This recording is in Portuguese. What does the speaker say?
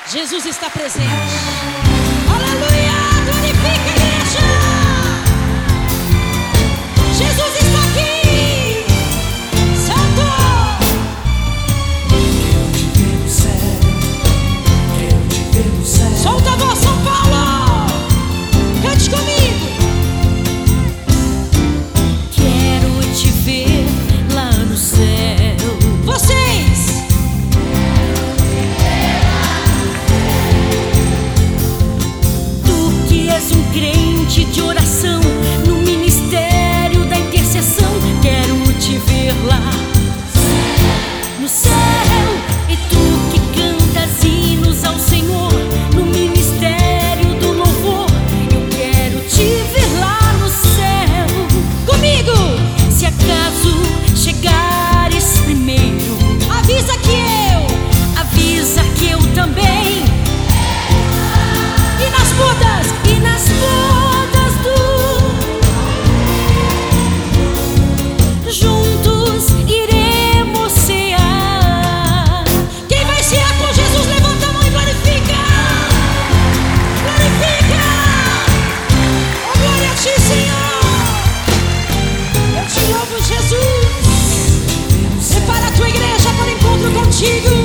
Jesus está presente. Aleluia! Glorifica a igreja! Jesus está aqui! Santo! Quero te ver no céu, quero te ver no céu. Solta a voz, São Paulo! Cante comigo! Quero te ver lá no céu. Vocês! Tu que és um crente de oração, no ministério da intercessão, quero te ver lá no céu. E tu que cantas hinos ao Senhor, no ministério do louvor, eu quero te ver lá no céu. Comigo! Se acaso chegares primeiro, Avisa que eu também. E nas bodas! E nas bodas juntos iremos cear. Quem vai cear com Jesus? Levanta a mão e glorifica! Glorifica! Oh, glória a ti, Senhor! Eu te louvo, Jesus! Prepara a tua igreja para o encontro contigo!